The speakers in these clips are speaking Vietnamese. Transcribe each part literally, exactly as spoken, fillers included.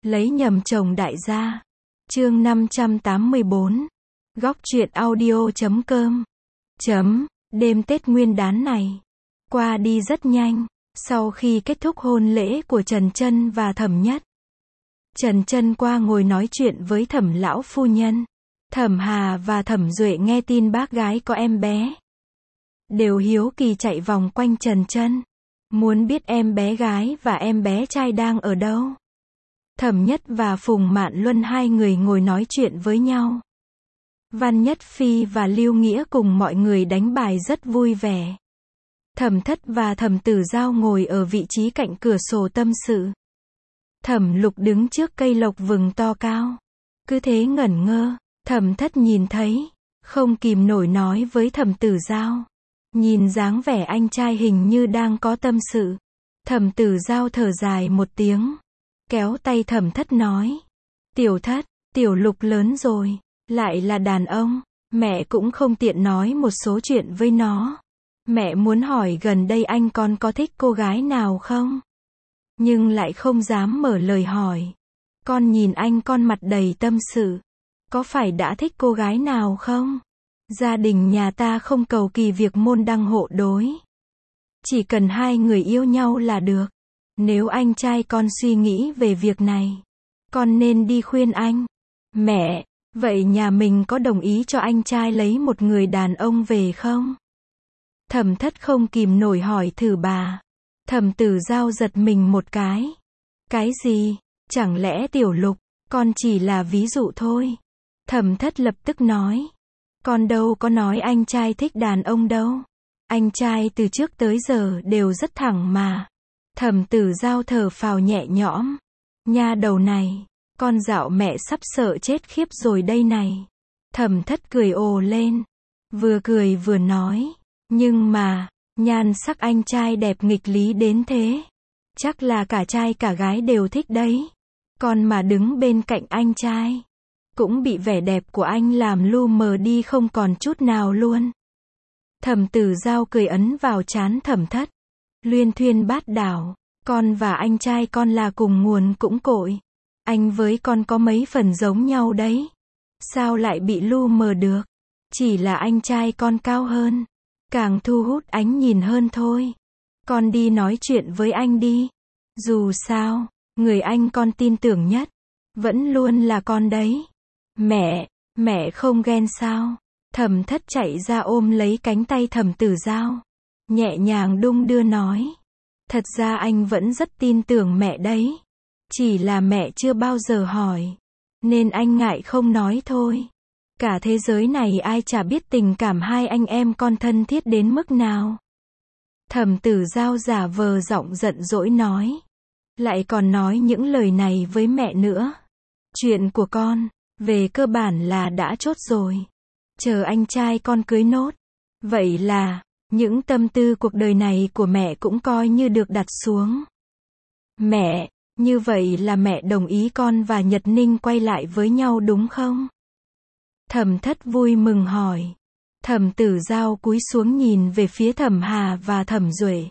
Lấy nhầm chồng đại gia. Chương năm trăm tám mươi bốn. Góc truyện audio chấm com. Chấm. Đêm Tết Nguyên đán này qua đi rất nhanh. Sau khi kết thúc hôn lễ của Trần Chân và Thẩm Nhất, Trần Chân qua ngồi nói chuyện với Thẩm lão phu nhân. Thẩm Hà và Thẩm Duệ nghe tin bác gái có em bé, đều hiếu kỳ chạy vòng quanh Trần Chân, muốn biết em bé gái và em bé trai đang ở đâu. Thẩm Nhất và Phùng Mạn Luân hai người ngồi nói chuyện với nhau. Văn Nhất Phi và Lưu Nghĩa cùng mọi người đánh bài rất vui vẻ. Thẩm Thất và Thẩm Tử Giao ngồi ở vị trí cạnh cửa sổ tâm sự. Thẩm Lục đứng trước cây lộc vừng to cao, cứ thế ngẩn ngơ. Thẩm Thất nhìn thấy, không kìm nổi nói với Thẩm Tử Giao. Nhìn dáng vẻ anh trai hình như đang có tâm sự. Thẩm Tử Giao thở dài một tiếng, kéo tay Thẩm Thất nói. Tiểu Thất, Tiểu Lục lớn rồi, lại là đàn ông, mẹ cũng không tiện nói một số chuyện với nó. Mẹ muốn hỏi gần đây anh con có thích cô gái nào không? Nhưng lại không dám mở lời hỏi. Con nhìn anh con mặt đầy tâm sự. Có phải đã thích cô gái nào không? Gia đình nhà ta không cầu kỳ việc môn đăng hộ đối. Chỉ cần hai người yêu nhau là được. Nếu anh trai con suy nghĩ về việc này, con nên đi khuyên anh. Mẹ, vậy nhà mình có đồng ý cho anh trai lấy một người đàn ông về không? Thẩm Thất không kìm nổi hỏi thử bà. Thẩm Tử Giao giật mình một cái. Cái gì? Chẳng lẽ Tiểu Lục, con chỉ là ví dụ thôi. Thẩm Thất lập tức nói. Con đâu có nói anh trai thích đàn ông đâu. Anh trai từ trước tới giờ đều rất thẳng mà. Thẩm Tử Giao thở phào nhẹ nhõm. Nha đầu này, con dạo mẹ sắp sợ chết khiếp rồi đây này. Thẩm Thất cười ồ lên. Vừa cười vừa nói. Nhưng mà, nhan sắc anh trai đẹp nghịch lý đến thế. Chắc là cả trai cả gái đều thích đấy. Con mà đứng bên cạnh anh trai, cũng bị vẻ đẹp của anh làm lu mờ đi không còn chút nào luôn. Thẩm Tử Giao cười ấn vào trán Thẩm Thất. Luyên thuyên bát đảo, con và anh trai con là cùng nguồn cũng cội. Anh với con có mấy phần giống nhau đấy. Sao lại bị lu mờ được? Chỉ là anh trai con cao hơn, càng thu hút ánh nhìn hơn thôi. Con đi nói chuyện với anh đi. Dù sao, người anh con tin tưởng nhất, vẫn luôn là con đấy. Mẹ, mẹ không ghen sao? Thẩm Thất chạy ra ôm lấy cánh tay Thẩm Tử Giao, nhẹ nhàng đung đưa nói. Thật ra anh vẫn rất tin tưởng mẹ đấy. Chỉ là mẹ chưa bao giờ hỏi, nên anh ngại không nói thôi. Cả thế giới này ai chả biết tình cảm hai anh em con thân thiết đến mức nào. Thẩm Tử Giao giả vờ giọng giận dỗi nói. Lại còn nói những lời này với mẹ nữa. Chuyện của con, về cơ bản là đã chốt rồi. Chờ anh trai con cưới nốt. Vậy là, những tâm tư cuộc đời này của mẹ cũng coi như được đặt xuống. Mẹ, như vậy là mẹ đồng ý con và Nhật Ninh quay lại với nhau đúng không? Thẩm Thất vui mừng hỏi. Thẩm Tử Giao cúi xuống nhìn về phía Thẩm Hà và Thẩm Duệ.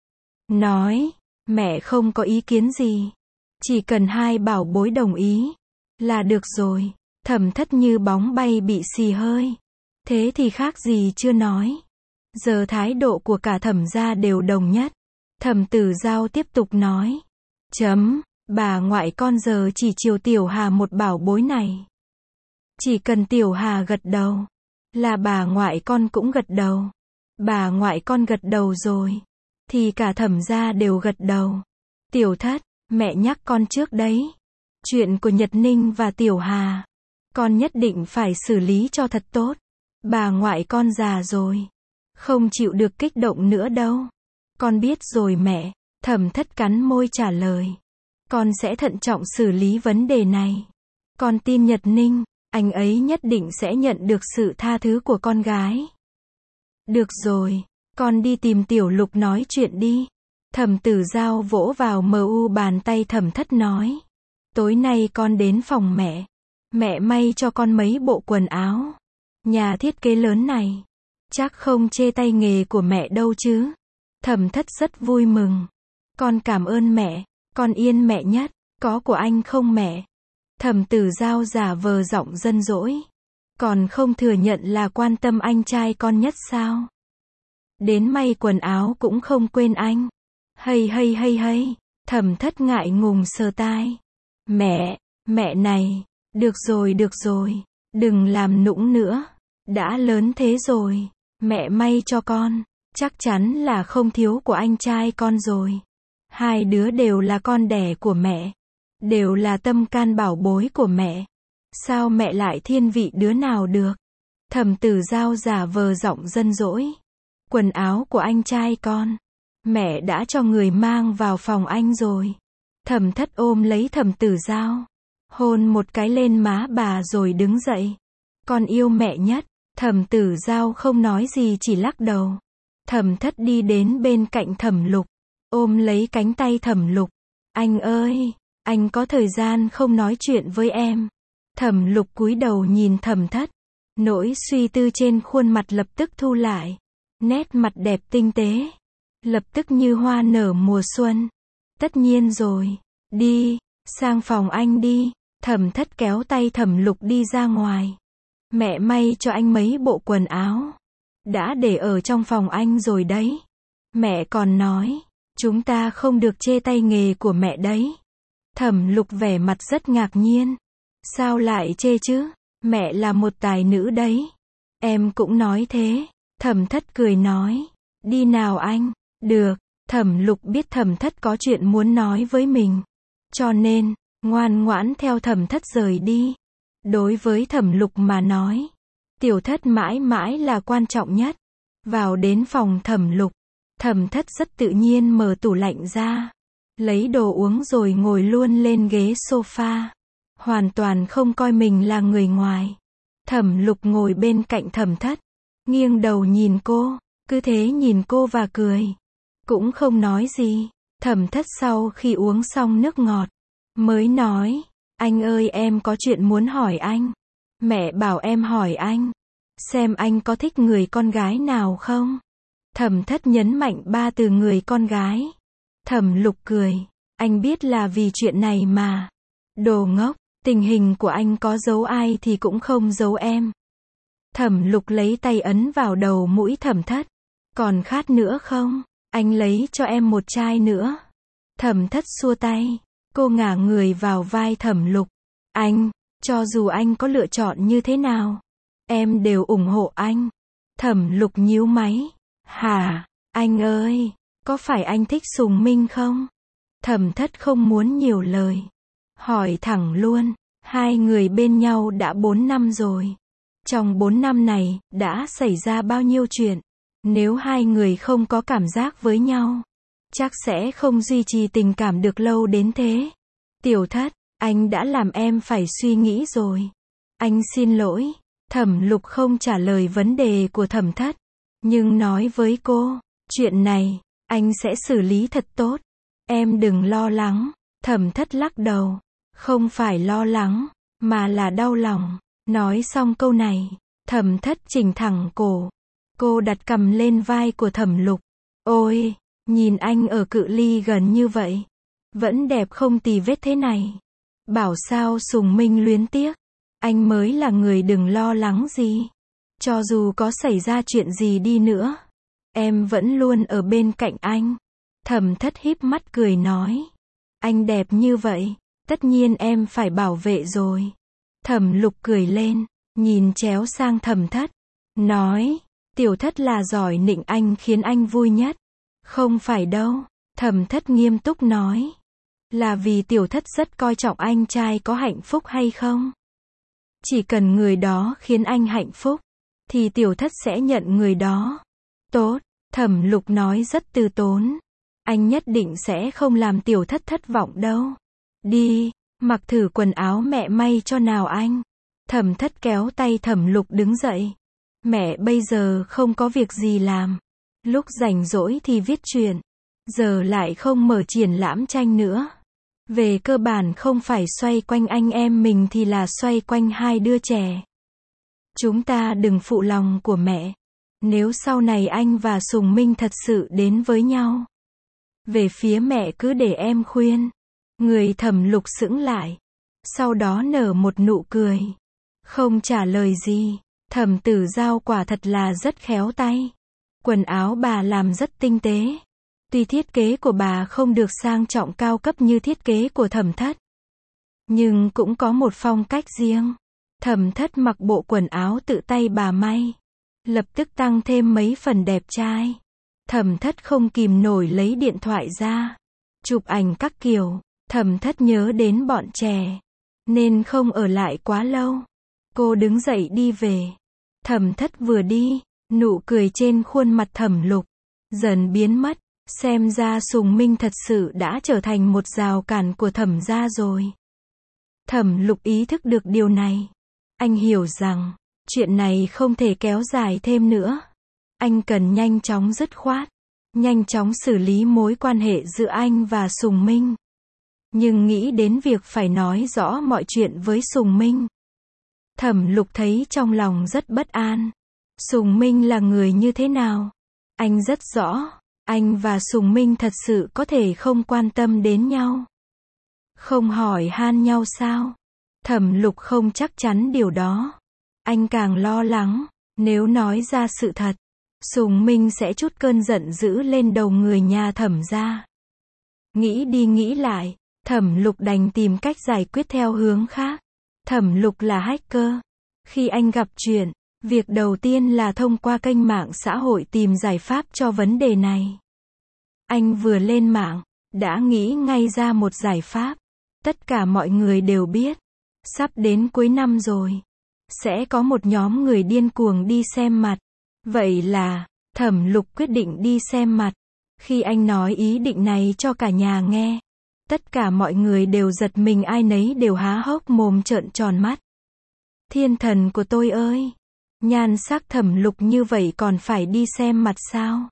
Nói, mẹ không có ý kiến gì. Chỉ cần hai bảo bối đồng ý, là được rồi. Thẩm Thất như bóng bay bị xì hơi. Thế thì khác gì chưa nói. Giờ thái độ của cả Thẩm gia đều đồng nhất. Thẩm Tử Giao tiếp tục nói. Chấm, bà ngoại con giờ chỉ chiều Tiểu Hà một bảo bối này. Chỉ cần Tiểu Hà gật đầu, là bà ngoại con cũng gật đầu. Bà ngoại con gật đầu rồi, thì cả Thẩm gia đều gật đầu. Tiểu Thất, mẹ nhắc con trước đấy. Chuyện của Nhật Ninh và Tiểu Hà, con nhất định phải xử lý cho thật tốt. Bà ngoại con già rồi, không chịu được kích động nữa đâu. Con biết rồi mẹ. Thẩm Thất cắn môi trả lời. Con sẽ thận trọng xử lý vấn đề này. Con tin Nhật Ninh, anh ấy nhất định sẽ nhận được sự tha thứ của con gái. Được rồi, con đi tìm Tiểu Lục nói chuyện đi. Thẩm Tử Giao vỗ vào mờ u bàn tay Thẩm Thất nói. Tối nay con đến phòng mẹ. Mẹ may cho con mấy bộ quần áo. Nhà thiết kế lớn này, chắc không chê tay nghề của mẹ đâu chứ. Thẩm Thất rất vui mừng. Con cảm ơn mẹ, con yên mẹ nhất. Có của anh không mẹ? Thẩm Tử Giao giả vờ giọng dân dỗi. Còn không thừa nhận là quan tâm anh trai con nhất sao? Đến may quần áo cũng không quên anh. Hây hây hây hây. Thẩm Thất ngại ngùng sờ tai. Mẹ, mẹ này. Được rồi được rồi. Đừng làm nũng nữa. Đã lớn thế rồi. Mẹ may cho con. Chắc chắn là không thiếu của anh trai con rồi. Hai đứa đều là con đẻ của mẹ. Đều là tâm can bảo bối của mẹ. Sao mẹ lại thiên vị đứa nào được? Thẩm Tử Giao giả vờ giọng dân dỗi. Quần áo của anh trai con. Mẹ đã cho người mang vào phòng anh rồi. Thẩm Thất ôm lấy Thẩm Tử Giao. Hôn một cái lên má bà rồi đứng dậy. Con yêu mẹ nhất. Thẩm Tử Giao không nói gì chỉ lắc đầu. Thẩm Thất đi đến bên cạnh Thẩm Lục. Ôm lấy cánh tay Thẩm Lục. Anh ơi, anh có thời gian không nói chuyện với em. Thẩm Lục cúi đầu nhìn Thẩm Thất. Nỗi suy tư trên khuôn mặt lập tức thu lại. Nét mặt đẹp tinh tế. Lập tức như hoa nở mùa xuân. Tất nhiên rồi. Đi, sang phòng anh đi. Thẩm Thất kéo tay Thẩm Lục đi ra ngoài. Mẹ may cho anh mấy bộ quần áo. Đã để ở trong phòng anh rồi đấy. Mẹ còn nói, chúng ta không được chê tay nghề của mẹ đấy. Thẩm Lục vẻ mặt rất ngạc nhiên. Sao lại chê chứ? Mẹ là một tài nữ đấy. Em cũng nói thế. Thẩm Thất cười nói. Đi nào anh. Được. Thẩm Lục biết Thẩm Thất có chuyện muốn nói với mình. Cho nên, ngoan ngoãn theo Thẩm Thất rời đi. Đối với Thẩm Lục mà nói, Tiểu Thất mãi mãi là quan trọng nhất. Vào đến phòng Thẩm Lục, Thẩm Thất rất tự nhiên mở tủ lạnh ra. Lấy đồ uống rồi ngồi luôn lên ghế sofa. Hoàn toàn không coi mình là người ngoài. Thẩm Lục ngồi bên cạnh Thẩm Thất. Nghiêng đầu nhìn cô. Cứ thế nhìn cô và cười. Cũng không nói gì. Thẩm Thất sau khi uống xong nước ngọt. Mới nói. Anh ơi em có chuyện muốn hỏi anh. Mẹ bảo em hỏi anh. Xem anh có thích người con gái nào không? Thẩm Thất nhấn mạnh ba từ người con gái. Thẩm Lục cười. Anh biết là vì chuyện này mà. Đồ ngốc. Tình hình của anh có giấu ai thì cũng không giấu em. Thẩm Lục lấy tay ấn vào đầu mũi Thẩm Thất. Còn khát nữa không? Anh lấy cho em một chai nữa. Thẩm Thất xua tay. Cô ngả người vào vai Thẩm Lục. Anh, cho dù anh có lựa chọn như thế nào, em đều ủng hộ anh. Thẩm Lục nhíu máy. Hả? Anh ơi, có phải anh thích Sùng Minh không? Thẩm Thất không muốn nhiều lời. Hỏi thẳng luôn. Hai người bên nhau đã bốn năm rồi. Trong bốn năm này, đã xảy ra bao nhiêu chuyện? Nếu hai người không có cảm giác với nhau, chắc sẽ không duy trì tình cảm được lâu đến thế. Tiểu Thất, anh đã làm em phải suy nghĩ rồi. Anh xin lỗi. Thẩm Lục không trả lời vấn đề của Thẩm Thất, nhưng nói với cô, chuyện này, anh sẽ xử lý thật tốt. Em đừng lo lắng. Thẩm Thất lắc đầu. Không phải lo lắng, mà là đau lòng. Nói xong câu này, Thẩm Thất chỉnh thẳng cổ. Cô đặt cằm lên vai của Thẩm Lục. Ôi, nhìn anh ở cự ly gần như vậy, vẫn đẹp không tì vết thế này. Bảo sao Sùng Minh luyến tiếc. Anh mới là người đừng lo lắng gì. Cho dù có xảy ra chuyện gì đi nữa, em vẫn luôn ở bên cạnh anh. Thẩm Thất híp mắt cười nói. Anh đẹp như vậy, tất nhiên em phải bảo vệ rồi. Thẩm Lục cười lên, nhìn chéo sang Thẩm Thất. Nói, Tiểu Thất là giỏi nịnh anh khiến anh vui nhất. Không phải đâu. Thẩm Thất nghiêm túc nói. Là vì Tiểu Thất rất coi trọng anh trai có hạnh phúc hay không. Chỉ cần người đó khiến anh hạnh phúc, thì Tiểu Thất sẽ nhận người đó. Tốt. Thẩm Lục nói rất từ tốn. Anh nhất định sẽ không làm Tiểu Thất thất vọng đâu. Đi, mặc thử quần áo mẹ may cho nào anh. Thẩm Thất kéo tay Thẩm Lục đứng dậy. Mẹ bây giờ không có việc gì làm. Lúc rảnh rỗi thì viết truyện. Giờ lại không mở triển lãm tranh nữa. Về cơ bản không phải xoay quanh anh em mình thì là xoay quanh hai đứa trẻ. Chúng ta đừng phụ lòng của mẹ. Nếu sau này anh và Sùng Minh thật sự đến với nhau, về phía mẹ cứ để em khuyên. Người Thẩm Lục sững lại. Sau đó nở một nụ cười. Không trả lời gì. Thẩm Tử Giao quả thật là rất khéo tay. Quần áo bà làm rất tinh tế. Tuy thiết kế của bà không được sang trọng cao cấp như thiết kế của Thẩm Thất, nhưng cũng có một phong cách riêng. Thẩm Thất mặc bộ quần áo tự tay bà may, lập tức tăng thêm mấy phần đẹp trai. Thẩm Thất không kìm nổi lấy điện thoại ra, chụp ảnh các kiểu. Thẩm Thất nhớ đến bọn trẻ, nên không ở lại quá lâu. Cô đứng dậy đi về. Thẩm Thất vừa đi, nụ cười trên khuôn mặt Thẩm Lục dần biến mất. Xem ra Sùng Minh thật sự đã trở thành một rào cản của Thẩm gia rồi. Thẩm Lục ý thức được điều này. Anh hiểu rằng, chuyện này không thể kéo dài thêm nữa. Anh cần nhanh chóng dứt khoát, nhanh chóng xử lý mối quan hệ giữa anh và Sùng Minh. Nhưng nghĩ đến việc phải nói rõ mọi chuyện với Sùng Minh, Thẩm Lục thấy trong lòng rất bất an. Sùng Minh là người như thế nào? Anh rất rõ. Anh và Sùng Minh thật sự có thể không quan tâm đến nhau, không hỏi han nhau sao? Thẩm Lục không chắc chắn điều đó. Anh càng lo lắng, nếu nói ra sự thật, Sùng Minh sẽ trút cơn giận dữ lên đầu người nhà Thẩm gia. Nghĩ đi nghĩ lại, Thẩm Lục đành tìm cách giải quyết theo hướng khác. Thẩm Lục là hacker. Khi anh gặp chuyện, việc đầu tiên là thông qua kênh mạng xã hội tìm giải pháp cho vấn đề này. Anh vừa lên mạng, đã nghĩ ngay ra một giải pháp. Tất cả mọi người đều biết, sắp đến cuối năm rồi, sẽ có một nhóm người điên cuồng đi xem mặt. Vậy là, Thẩm Lục quyết định đi xem mặt. Khi anh nói ý định này cho cả nhà nghe, tất cả mọi người đều giật mình, ai nấy đều há hốc mồm trợn tròn mắt. Thiên thần của tôi ơi! Nhan sắc Thẩm Lục như vậy còn phải đi xem mặt sao?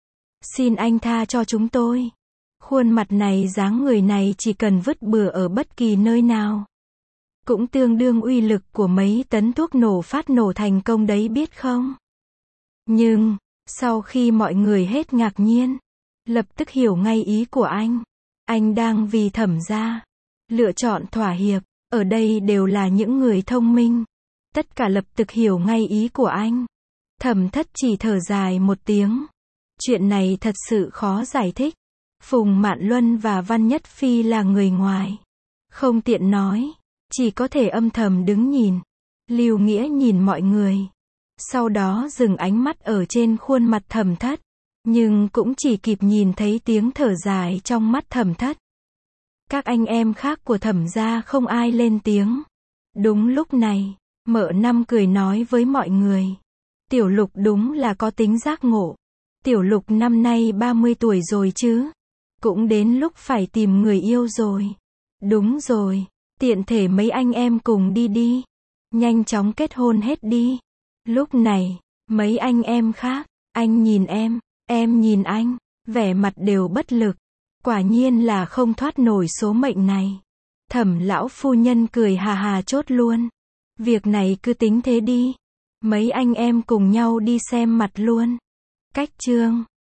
Xin anh tha cho chúng tôi. Khuôn mặt này, dáng người này chỉ cần vứt bừa ở bất kỳ nơi nào, cũng tương đương uy lực của mấy tấn thuốc nổ phát nổ thành công đấy biết không? Nhưng, sau khi mọi người hết ngạc nhiên, lập tức hiểu ngay ý của anh. Anh đang vì Thẩm gia lựa chọn thỏa hiệp. Ở đây đều là những người thông minh. Tất cả lập tức hiểu ngay ý của anh. Thẩm Thất chỉ thở dài một tiếng. Chuyện này thật sự khó giải thích. Phùng Mạn Luân và Văn Nhất Phi là người ngoài, không tiện nói, chỉ có thể âm thầm đứng nhìn. Lưu Nghĩa nhìn mọi người, sau đó dừng ánh mắt ở trên khuôn mặt Thẩm Thất, nhưng cũng chỉ kịp nhìn thấy tiếng thở dài trong mắt Thẩm Thất. Các anh em khác của Thẩm gia không ai lên tiếng. Đúng lúc này, Mợ Năm cười nói với mọi người. Tiểu Lục đúng là có tính giác ngộ. Tiểu Lục năm nay ba mươi tuổi rồi chứ. Cũng đến lúc phải tìm người yêu rồi. Đúng rồi, tiện thể mấy anh em cùng đi đi. Nhanh chóng kết hôn hết đi. Lúc này, mấy anh em khác, anh nhìn em, em nhìn anh, vẻ mặt đều bất lực. Quả nhiên là không thoát nổi số mệnh này. Thẩm lão phu nhân cười hà hà chốt luôn. Việc này cứ tính thế đi. Mấy anh em cùng nhau đi xem mặt luôn. Cách chương